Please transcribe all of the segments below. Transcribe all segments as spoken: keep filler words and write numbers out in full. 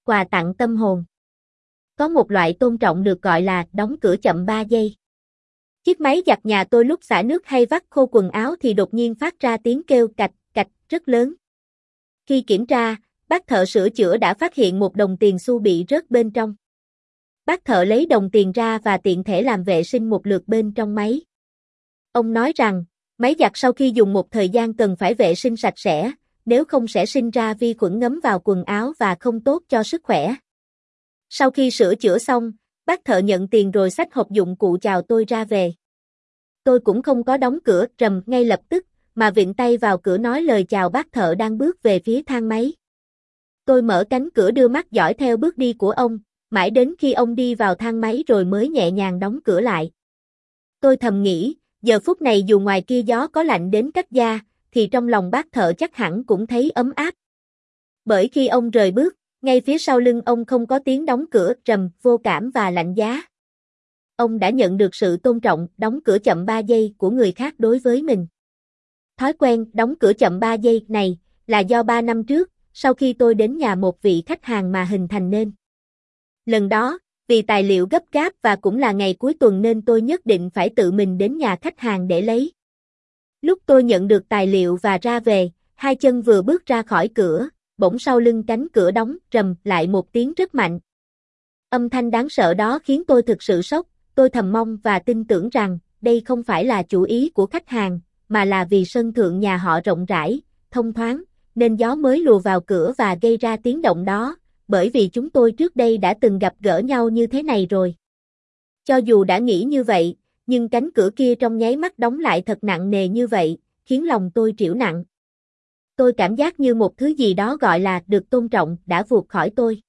quà tặng tâm hồn. Có một loại tôn trọng được gọi là đóng cửa chậm ba giây. Chiếc máy giặt nhà tôi lúc xả nước hay vắt khô quần áo thì đột nhiên phát ra tiếng kêu cạch, cạch rất lớn. Khi kiểm tra, bác thợ sửa chữa đã phát hiện một đồng tiền xu bị rớt bên trong. Bác thợ lấy đồng tiền ra và tiện thể làm vệ sinh một lượt bên trong máy. Ông nói rằng, máy giặt sau khi dùng một thời gian cần phải vệ sinh sạch sẽ, nếu không sẽ sinh ra vi khuẩn ngấm vào quần áo và không tốt cho sức khỏe. Sau khi sửa chữa xong, bác thợ nhận tiền rồi xách hộp dụng cụ chào tôi ra về. Tôi cũng không có đóng cửa rầm ngay lập tức, mà vịn tay vào cửa nói lời chào bác thợ đang bước về phía thang máy. Tôi mở cánh cửa đưa mắt dõi theo bước đi của ông, mãi đến khi ông đi vào thang máy rồi mới nhẹ nhàng đóng cửa lại. Tôi thầm nghĩ, giờ phút này dù ngoài kia gió có lạnh đến cắt da, thì trong lòng bác thợ chắc hẳn cũng thấy ấm áp. Bởi khi ông rời bước, ngay phía sau lưng ông không có tiếng đóng cửa trầm, vô cảm và lạnh giá. Ông đã nhận được sự tôn trọng, đóng cửa chậm ba giây của người khác đối với mình. Thói quen đóng cửa chậm ba giây này là do ba năm trước, sau khi tôi đến nhà một vị khách hàng mà hình thành nên. Lần đó, vì tài liệu gấp gáp và cũng là ngày cuối tuần nên tôi nhất định phải tự mình đến nhà khách hàng để lấy. Lúc tôi nhận được tài liệu và ra về, hai chân vừa bước ra khỏi cửa, bỗng sau lưng cánh cửa đóng rầm lại một tiếng rất mạnh. Âm thanh đáng sợ đó khiến tôi thực sự sốc, tôi thầm mong và tin tưởng rằng đây không phải là chủ ý của khách hàng, mà là vì sân thượng nhà họ rộng rãi, thông thoáng, nên gió mới lùa vào cửa và gây ra tiếng động đó, bởi vì chúng tôi trước đây đã từng gặp gỡ nhau như thế này rồi. Cho dù đã nghĩ như vậy, nhưng cánh cửa kia trong nháy mắt đóng lại thật nặng nề như vậy, khiến lòng tôi trĩu nặng. Tôi cảm giác như một thứ gì đó gọi là được tôn trọng đã vụt khỏi tôi.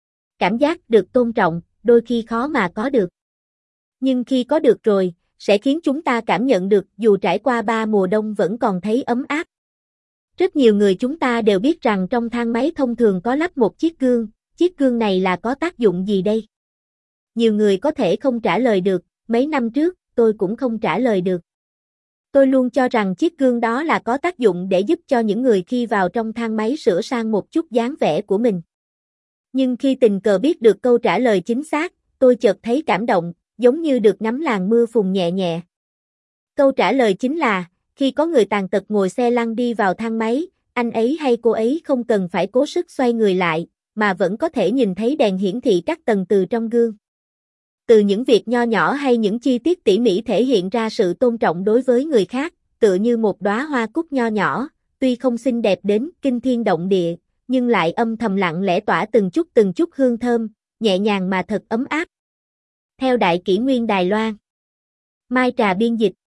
Cảm giác được tôn trọng, đôi khi khó mà có được. Nhưng khi có được rồi, sẽ khiến chúng ta cảm nhận được dù trải qua ba mùa đông vẫn còn thấy ấm áp. Rất nhiều người chúng ta đều biết rằng trong thang máy thông thường có lắp một chiếc gương, chiếc gương này là có tác dụng gì đây? Nhiều người có thể không trả lời được, mấy năm trước, tôi cũng không trả lời được. Tôi luôn cho rằng chiếc gương đó là có tác dụng để giúp cho những người khi vào trong thang máy sửa sang một chút dáng vẻ của mình. Nhưng khi tình cờ biết được câu trả lời chính xác, tôi chợt thấy cảm động, giống như được ngắm làn mưa phùn nhẹ nhẹ. Câu trả lời chính là, khi có người tàn tật ngồi xe lăn đi vào thang máy, anh ấy hay cô ấy không cần phải cố sức xoay người lại, mà vẫn có thể nhìn thấy đèn hiển thị các tầng từ trong gương. Từ những việc nho nhỏ hay những chi tiết tỉ mỉ thể hiện ra sự tôn trọng đối với người khác, tựa như một đóa hoa cúc nho nhỏ, tuy không xinh đẹp đến kinh thiên động địa, nhưng lại âm thầm lặng lẽ tỏa từng chút từng chút hương thơm, nhẹ nhàng mà thật ấm áp. Theo Đại Kỷ Nguyên Đài Loan. Mai Trà biên dịch.